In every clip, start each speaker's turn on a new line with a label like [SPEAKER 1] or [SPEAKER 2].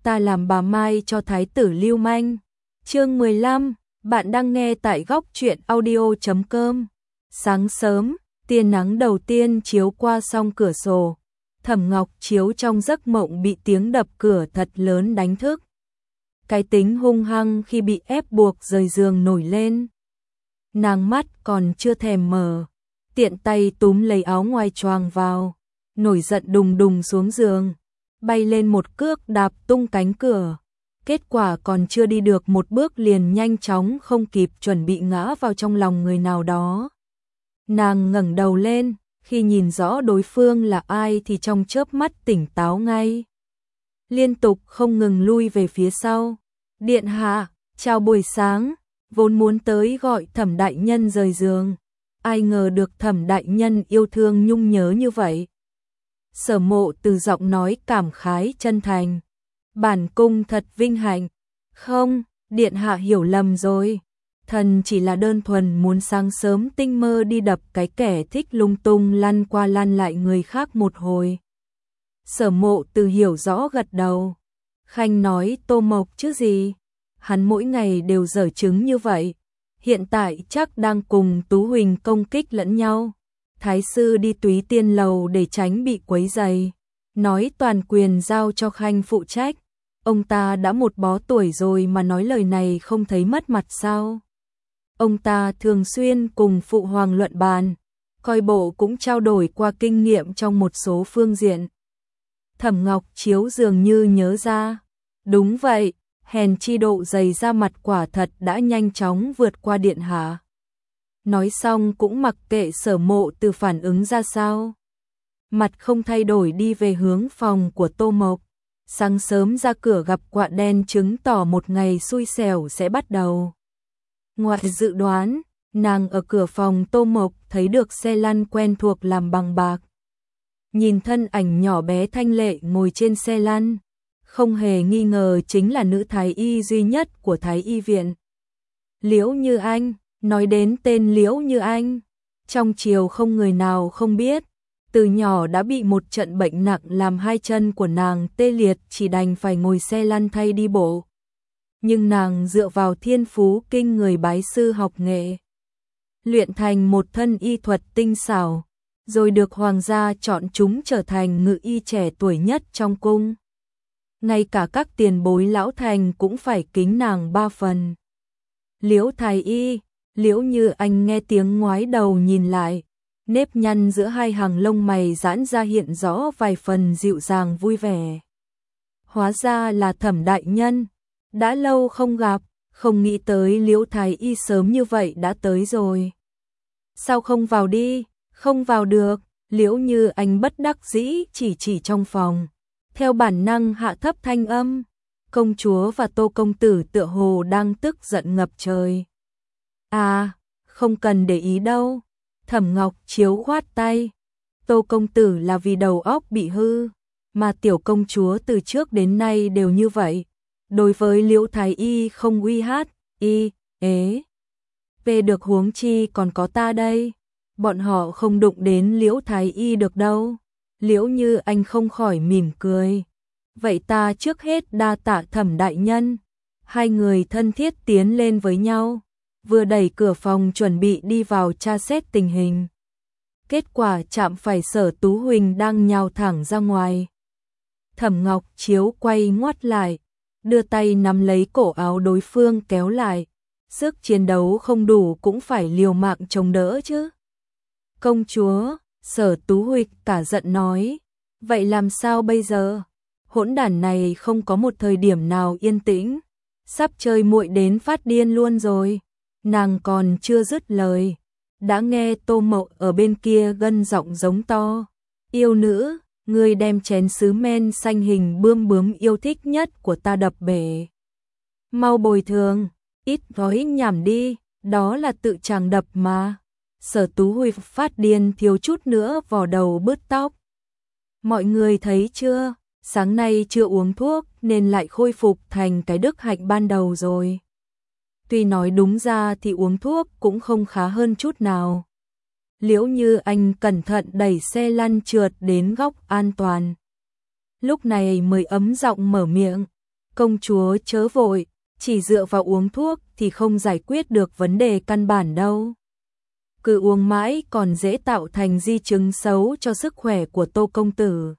[SPEAKER 1] ta làm bà Mai cho thái tử lưu manh. Chương 15, bạn đang nghe tại góc truyện audio.com. Sáng sớm, tia nắng đầu tiên chiếu qua song cửa sổ. Thẩm Ngọc Chiếu trong giấc mộng bị tiếng đập cửa thật lớn đánh thức. Cái tính hung hăng khi bị ép buộc rời giường nổi lên. Nàng mắt còn chưa thèm mở, tiện tay túm lấy áo ngoài choàng vào, nổi giận đùng đùng xuống giường, bay lên một cước đạp tung cánh cửa. Kết quả còn chưa đi được một bước liền nhanh chóng không kịp chuẩn bị ngã vào trong lòng người nào đó. Nàng ngẩng đầu lên, khi nhìn rõ đối phương là ai thì trong chớp mắt tỉnh táo ngay. Liên tục không ngừng lui về phía sau. Điện hạ, chào buổi sáng, vốn muốn tới gọi Thẩm đại nhân rời giường. Ai ngờ được Thẩm đại nhân yêu thương nhung nhớ như vậy. Sở Mộ từ giọng nói cảm khái chân thành. Bản cung thật vinh hạnh. Không, điện hạ hiểu lầm rồi. Thần chỉ là đơn thuần muốn sáng sớm tinh mơ đi đập cái kẻ thích lung tung lăn qua lăn lại người khác một hồi. Sở Mộ từ hiểu rõ gật đầu. Khanh nói Tô Mộc chứ gì. Hắn mỗi ngày đều giở trứng như vậy. Hiện tại chắc đang cùng Tú Huỳnh công kích lẫn nhau. Thái sư đi Túy Tiên lầu để tránh bị quấy rầy. Nói toàn quyền giao cho Khanh phụ trách. Ông ta đã một bó tuổi rồi mà nói lời này không thấy mất mặt sao? Ông ta thường xuyên cùng phụ hoàng luận bàn, coi bộ cũng trao đổi qua kinh nghiệm trong một số phương diện. Thẩm Ngọc Chiếu dường như nhớ ra. Đúng vậy, hèn chi độ dày da mặt quả thật đã nhanh chóng vượt qua điện hạ. Nói xong cũng mặc kệ Sở Mộ từ phản ứng ra sao. Mặt không thay đổi đi về hướng phòng của Tô Mộc. Sáng sớm ra cửa gặp quạ đen chứng tỏ một ngày xui xẻo sẽ bắt đầu. Ngoài dự đoán, nàng ở cửa phòng Tô Mộc thấy được xe lăn quen thuộc làm bằng bạc. Nhìn thân ảnh nhỏ bé thanh lệ ngồi trên xe lăn, không hề nghi ngờ chính là nữ thái y duy nhất của Thái y viện. Liễu Như Anh, nói đến tên Liễu Như Anh, trong triều không người nào không biết. Từ nhỏ đã bị một trận bệnh nặng làm hai chân của nàng tê liệt, chỉ đành phải ngồi xe lăn thay đi bộ. Nhưng nàng dựa vào thiên phú kinh người bái sư học nghệ, luyện thành một thân y thuật tinh xảo, rồi được hoàng gia chọn chúng trở thành ngự y trẻ tuổi nhất trong cung. Ngay cả các tiền bối lão thành cũng phải kính nàng ba phần. Liễu thái y, Liễu Như Anh nghe tiếng ngoái đầu nhìn lại. Nếp nhăn giữa hai hàng lông mày giãn ra hiện rõ vài phần dịu dàng vui vẻ. Hóa ra là Thẩm đại nhân. Đã lâu không gặp, không nghĩ tới Liễu thái y sớm như vậy đã tới rồi. Sao không vào đi? Không vào được. Liễu Như Anh bất đắc dĩ chỉ trong phòng. Theo bản năng hạ thấp thanh âm. Công chúa và Tô công tử tựa hồ đang tức giận ngập trời. À, không cần để ý đâu. Thẩm Ngọc Chiếu khoát tay. Tô công tử là vì đầu óc bị hư, mà tiểu công chúa từ trước đến nay đều như vậy. Đối với Liễu thái y không uy hát, y, ế. Về được huống chi còn có ta đây. Bọn họ không đụng đến Liễu thái y được đâu. Liễu Như Anh không khỏi mỉm cười. Vậy ta trước hết đa tạ Thẩm đại nhân. Hai người thân thiết tiến lên với nhau. Vừa đẩy cửa phòng chuẩn bị đi vào tra xét tình hình. Kết quả chạm phải Sở Tú Huỳnh đang nhào thẳng ra ngoài. Thẩm Ngọc Chiếu quay ngoắt lại, đưa tay nắm lấy cổ áo đối phương kéo lại. Sức chiến đấu không đủ cũng phải liều mạng chống đỡ chứ. Công chúa, Sở Tú Huỳnh cả giận nói. Vậy làm sao bây giờ? Hỗn đản này không có một thời điểm nào yên tĩnh. Sắp chơi muội đến phát điên luôn rồi. Nàng còn chưa dứt lời, đã nghe Tô Mậu ở bên kia gân giọng giống to. Yêu nữ, ngươi đem chén sứ men xanh hình bươm bướm yêu thích nhất của ta đập bể. Mau bồi thường, ít nói nhảm đi, đó là tự chàng đập mà. Sở Tú Huy phát điên thiếu chút nữa vò đầu bứt tóc. Mọi người thấy chưa, sáng nay chưa uống thuốc nên lại khôi phục thành cái đức hạnh ban đầu rồi. Tuy nói đúng ra thì uống thuốc cũng không khá hơn chút nào. Liễu Như Anh cẩn thận đẩy xe lăn trượt đến góc an toàn. Lúc này mới ấm giọng mở miệng. công chúa chớ vội, chỉ dựa vào uống thuốc thì không giải quyết được vấn đề căn bản đâu. Cứ uống mãi còn dễ tạo thành di chứng xấu cho sức khỏe của Tô công tử.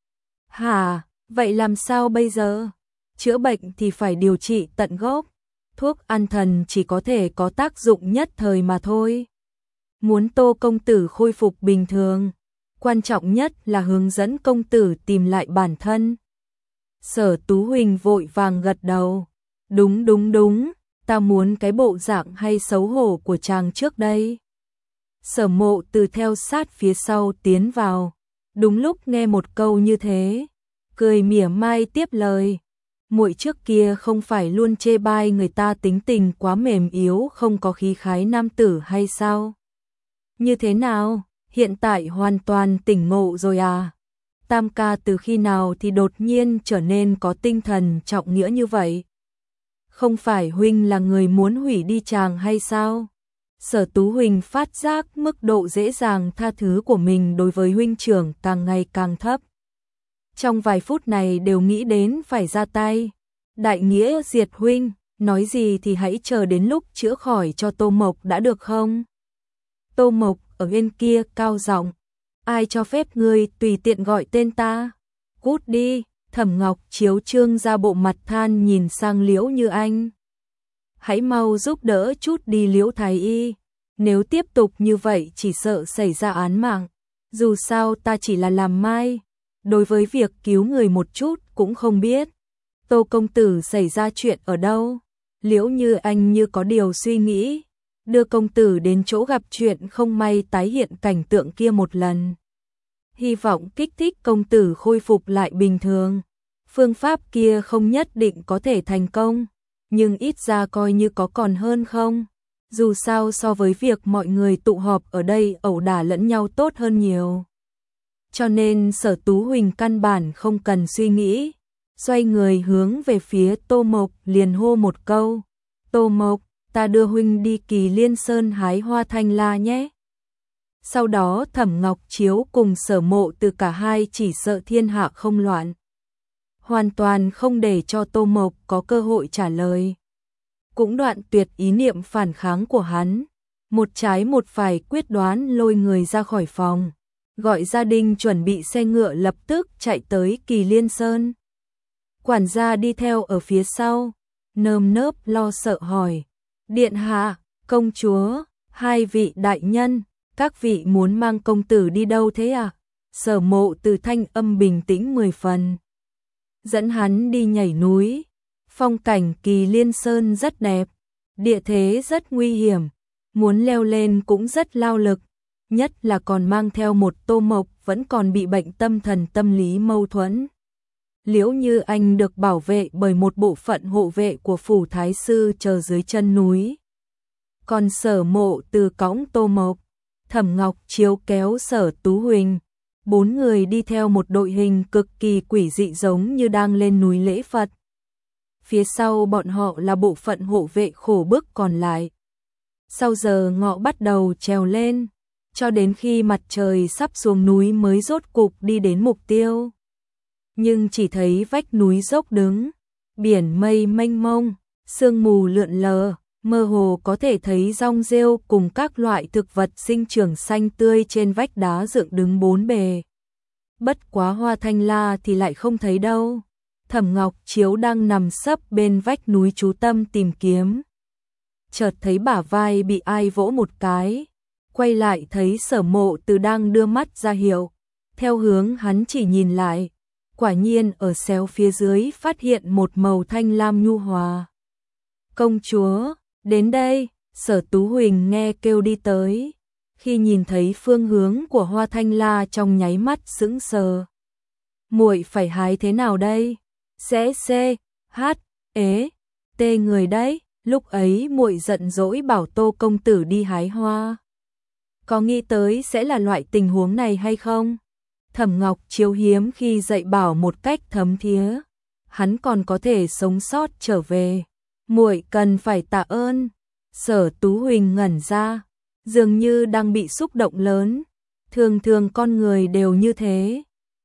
[SPEAKER 1] Hả, vậy làm sao bây giờ? Chữa bệnh thì phải điều trị tận gốc, thuốc an thần chỉ có thể có tác dụng nhất thời mà thôi. Muốn Tô công tử khôi phục bình thường, quan trọng nhất là hướng dẫn công tử tìm lại bản thân. Sở Tú Huỳnh vội vàng gật đầu. Đúng, ta muốn cái bộ dạng hay xấu hổ của chàng trước đây. Sở Mộ Từ theo sát phía sau tiến vào, đúng lúc nghe một câu như thế, cười mỉa mai tiếp lời. Muội trước kia không phải luôn chê bai người ta tính tình quá mềm yếu không có khí khái nam tử hay sao? Như thế nào, hiện tại hoàn toàn tỉnh ngộ rồi à? Tam ca từ khi nào thì đột nhiên trở nên có tinh thần trọng nghĩa như vậy? Không phải huynh là người muốn hủy đi chàng hay sao? Sở Tú Huỳnh phát giác mức độ dễ dàng tha thứ của mình đối với huynh trưởng càng ngày càng thấp. Trong vài phút này đều nghĩ đến phải ra tay. Đại nghĩa diệt huynh, nói gì thì hãy chờ đến lúc chữa khỏi cho Tô Mộc đã được không? Tô Mộc ở bên kia cao giọng, ai cho phép ngươi tùy tiện gọi tên ta? Cút đi. Thẩm Ngọc Chiếu trương ra bộ mặt than nhìn sang Liễu Như Anh. Hãy mau giúp đỡ chút đi Liễu thái y, nếu tiếp tục như vậy chỉ sợ xảy ra án mạng. Dù sao ta chỉ là làm mai, đối với việc cứu người một chút cũng không biết. Tô công tử xảy ra chuyện ở đâu? Liễu Như Anh như có điều suy nghĩ, đưa công tử đến chỗ gặp chuyện không may tái hiện cảnh tượng kia một lần. Hy vọng kích thích công tử khôi phục lại bình thường. Phương pháp kia không nhất định có thể thành công, nhưng ít ra coi như có còn hơn không. Dù sao so với việc mọi người tụ họp ở đây ẩu đả lẫn nhau tốt hơn nhiều. Cho nên Sở Tú Huỳnh căn bản không cần suy nghĩ, xoay người hướng về phía Tô Mộc liền hô một câu. Tô Mộc, ta đưa huynh đi Kỳ Liên Sơn hái hoa thanh la nhé. Sau đó Thẩm Ngọc Chiếu cùng Sở Mộ Từ cả hai chỉ sợ thiên hạ không loạn, hoàn toàn không để cho Tô Mộc có cơ hội trả lời. Cũng đoạn tuyệt ý niệm phản kháng của hắn, một trái một phải quyết đoán lôi người ra khỏi phòng, gọi gia đình chuẩn bị xe ngựa lập tức chạy tới Kỳ Liên Sơn. Quản gia đi theo ở phía sau, nơm nớp lo sợ hỏi, điện hạ, công chúa, hai vị đại nhân, các vị muốn mang công tử đi đâu thế à? Sở Mộ Từ thanh âm bình tĩnh 10 phần. Dẫn hắn đi nhảy núi, phong cảnh Kỳ Liên Sơn rất đẹp, địa thế rất nguy hiểm, muốn leo lên cũng rất lao lực, nhất là còn mang theo một Tô Mộc vẫn còn bị bệnh tâm thần tâm lý mâu thuẫn. Liễu Như Anh được bảo vệ bởi một bộ phận hộ vệ của phủ thái sư chờ dưới chân núi. Còn Sở Mộ Từ cõng Tô Mộc, Thẩm Ngọc Chiếu kéo Sở Tú Huỳnh, 4 người đi theo một đội hình cực kỳ quỷ dị giống như đang lên núi lễ Phật. Phía sau bọn họ là bộ phận hộ vệ khổ bức còn lại. Sau giờ ngọ bắt đầu trèo lên, cho đến khi mặt trời sắp xuống núi mới rốt cục đi đến mục tiêu. Nhưng chỉ thấy vách núi dốc đứng, biển mây mênh mông, sương mù lượn lờ, mơ hồ có thể thấy rong rêu cùng các loại thực vật sinh trưởng xanh tươi trên vách đá dựng đứng bốn bề. Bất quá hoa thanh la thì lại không thấy đâu. Thẩm Ngọc Chiếu đang nằm sấp bên vách núi chú tâm tìm kiếm. Chợt thấy bả vai bị ai vỗ một cái, quay lại thấy Sở Mộ Từ đang đưa mắt ra hiệu. Theo hướng hắn chỉ nhìn lại, quả nhiên ở xéo phía dưới phát hiện một màu thanh lam nhu hòa. Công chúa, đến đây, Sở Tú Huỳnh nghe kêu đi tới. Khi nhìn thấy phương hướng của hoa thanh la trong nháy mắt sững sờ. Muội phải hái thế nào đây? Sẽ tê người đấy. Lúc ấy muội giận dỗi bảo Tô công tử đi hái hoa. Có nghĩ tới sẽ là loại tình huống này hay không? Thẩm Ngọc Chiếu hiếm khi dạy bảo một cách thấm thía. Hắn còn có thể sống sót trở về. Muội cần phải tạ ơn. Sở Tú Huỳnh ngẩn ra, dường như đang bị xúc động lớn. Thường thường con người đều như thế.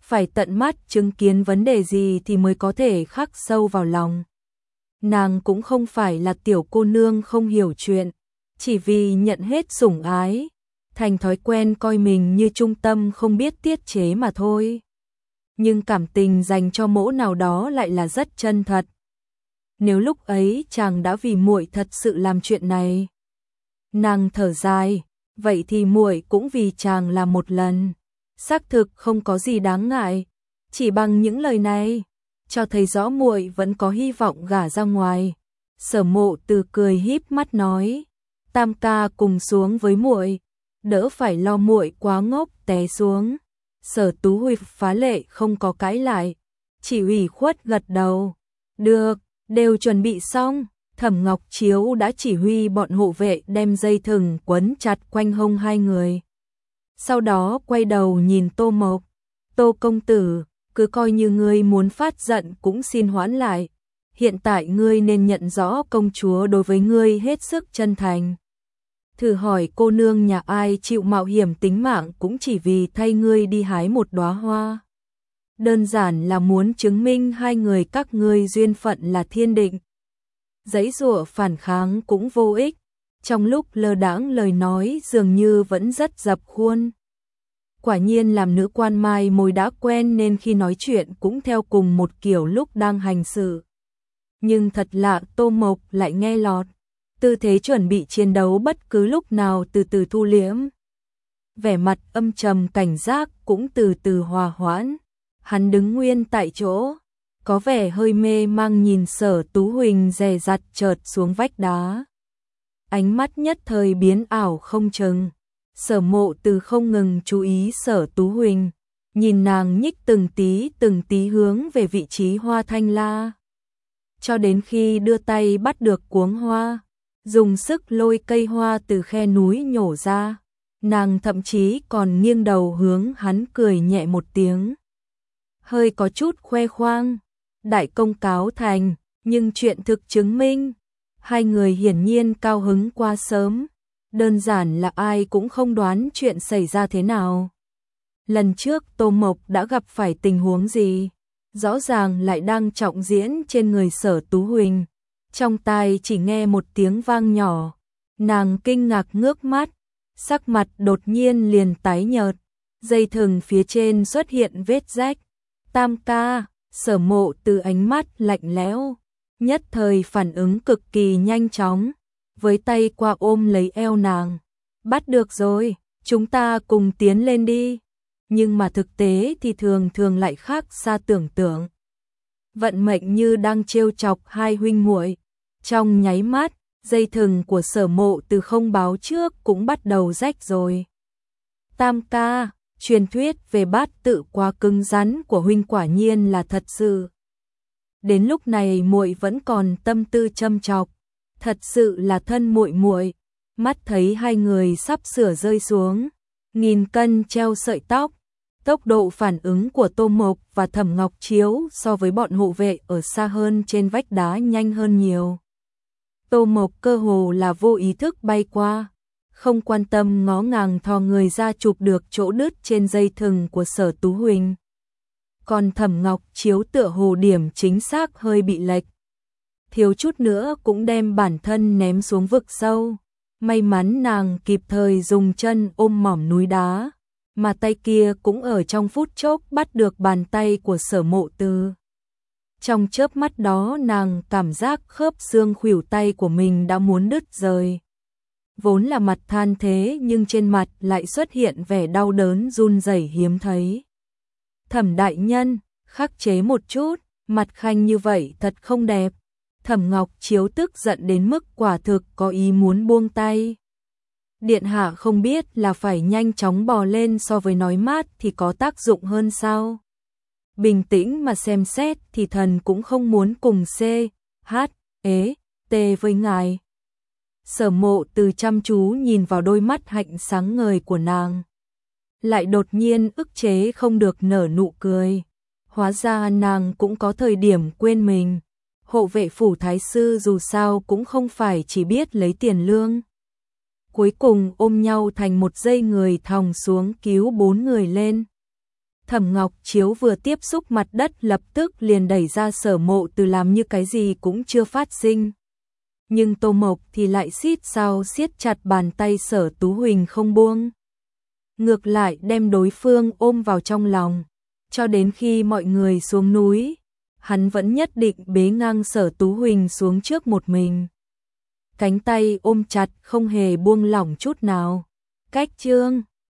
[SPEAKER 1] phải tận mắt chứng kiến vấn đề gì thì mới có thể khắc sâu vào lòng. Nàng cũng không phải là tiểu cô nương không hiểu chuyện, chỉ vì nhận hết sủng ái, thành thói quen coi mình như trung tâm không biết tiết chế mà thôi. Nhưng cảm tình dành cho mẫu nào đó lại là rất chân thật. Nếu lúc ấy chàng đã vì muội thật sự làm chuyện này. Nàng thở dài, vậy thì muội cũng vì chàng làm một lần. Xác thực không có gì đáng ngại, chỉ bằng những lời này cho thấy rõ muội vẫn có hy vọng gả ra ngoài. Sở Mộ Từ cười híp mắt nói, tam ca cùng xuống với muội, đỡ phải lo muội quá ngốc té xuống. Sở Tú Huy phá lệ không có cãi lại, chỉ ủy khuất gật đầu. Được, đều chuẩn bị xong. Thẩm Ngọc Chiếu đã chỉ huy bọn hộ vệ đem dây thừng quấn chặt quanh hông hai người. Sau đó quay đầu nhìn Tô Mộc, Tô công tử, cứ coi như ngươi muốn phát giận cũng xin hoãn lại. Hiện tại ngươi nên nhận rõ công chúa đối với ngươi hết sức chân thành. Thử hỏi cô nương nhà ai chịu mạo hiểm tính mạng cũng chỉ vì thay ngươi đi hái một đóa hoa. Đơn giản là muốn chứng minh hai người các ngươi duyên phận là thiên định. Giãy giụa phản kháng cũng vô ích, trong lúc lơ đãng lời nói dường như vẫn rất dập khuôn. Quả nhiên làm nữ quan mai mối đã quen nên khi nói chuyện cũng theo cùng một kiểu lúc đang hành sự. Nhưng thật lạ, Tô Mộc lại nghe lọt, tư thế chuẩn bị chiến đấu bất cứ lúc nào từ từ thu liễm. Vẻ mặt âm trầm cảnh giác cũng từ từ hòa hoãn. Hắn đứng nguyên tại chỗ, có vẻ hơi mê mang nhìn Sở Tú Huỳnh dè dặt chợt xuống vách đá. Ánh mắt nhất thời biến ảo không chừng. Sở Mộ Từ không ngừng chú ý Sở Tú Huỳnh, nhìn nàng nhích từng tí hướng về vị trí hoa thanh la. Cho đến khi đưa tay bắt được cuống hoa, dùng sức lôi cây hoa từ khe núi nhổ ra, nàng thậm chí còn nghiêng đầu hướng hắn cười nhẹ một tiếng. Hơi có chút khoe khoang, đại công cáo thành, nhưng chuyện thực chứng minh, hai người hiển nhiên cao hứng quá sớm, đơn giản là ai cũng không đoán chuyện xảy ra thế nào. Lần trước Tô Mộc đã gặp phải tình huống gì, rõ ràng lại đang trọng diễn trên người Sở Tú Huỳnh. Trong tai chỉ nghe một tiếng vang nhỏ, nàng kinh ngạc ngước mắt, sắc mặt đột nhiên liền tái nhợt, dây thừng phía trên xuất hiện vết rách. Tam ca, Sở Mộ Từ ánh mắt lạnh lẽo, nhất thời phản ứng cực kỳ nhanh chóng, với tay qua ôm lấy eo nàng. Bắt được rồi, chúng ta cùng tiến lên đi. Nhưng mà thực tế thì thường thường lại khác xa tưởng tượng. Vận mệnh như đang trêu chọc hai huynh muội. Trong nháy mắt, dây thừng của Sở Mộ Từ không báo trước cũng bắt đầu rách rồi. Tam ca, truyền thuyết về bát tự quá cứng rắn của huynh quả nhiên là thật sự. Đến lúc này muội vẫn còn tâm tư châm chọc, thật sự là thân muội muội. Mắt thấy hai người sắp sửa rơi xuống, 1000 cân treo sợi tóc, tốc độ phản ứng của Tô Mộc và Thẩm Ngọc Chiếu so với bọn hộ vệ ở xa hơn trên vách đá nhanh hơn nhiều. Tô Mộc cơ hồ là vô ý thức bay qua, không quan tâm ngó ngàng thò người ra chụp được chỗ đứt trên dây thừng của Sở Tú Huỳnh. Còn Thẩm Ngọc Chiếu tựa hồ điểm chính xác hơi bị lệch, thiếu chút nữa cũng đem bản thân ném xuống vực sâu. May mắn nàng kịp thời dùng chân ôm mỏm núi đá, mà tay kia cũng ở trong phút chốc bắt được bàn tay của Sở Mộ Từ. Trong chớp mắt đó nàng cảm giác khớp xương khuỷu tay của mình đã muốn đứt rời. Vốn là mặt than thế nhưng trên mặt lại xuất hiện vẻ đau đớn run rẩy hiếm thấy. Thẩm đại nhân, khắc chế một chút, mặt khanh như vậy thật không đẹp. Thẩm Ngọc Chiếu tức giận đến mức quả thực có ý muốn buông tay. Điện hạ không biết là phải nhanh chóng bò lên so với nói mát thì có tác dụng hơn sao? Bình tĩnh mà xem xét thì thần cũng không muốn cùng C, H, E, T với ngài. Sở Mộ Từ chăm chú nhìn vào đôi mắt hạnh sáng ngời của nàng, lại đột nhiên ức chế không được nở nụ cười. Hóa ra nàng cũng có thời điểm quên mình. Hộ vệ phủ thái sư dù sao cũng không phải chỉ biết lấy tiền lương. Cuối cùng ôm nhau thành một dây người thòng xuống cứu 4 người lên. Thẩm Ngọc Chiếu vừa tiếp xúc mặt đất lập tức liền đẩy ra Sở Mộ Từ làm như cái gì cũng chưa phát sinh. Nhưng Tô Mộc thì lại siết chặt bàn tay Sở Tú Huỳnh không buông. Ngược lại đem đối phương ôm vào trong lòng. Cho đến khi mọi người xuống núi, hắn vẫn nhất định bế ngang Sở Tú Huỳnh xuống trước một mình. Cánh tay ôm chặt không hề buông lỏng chút nào. Cách chương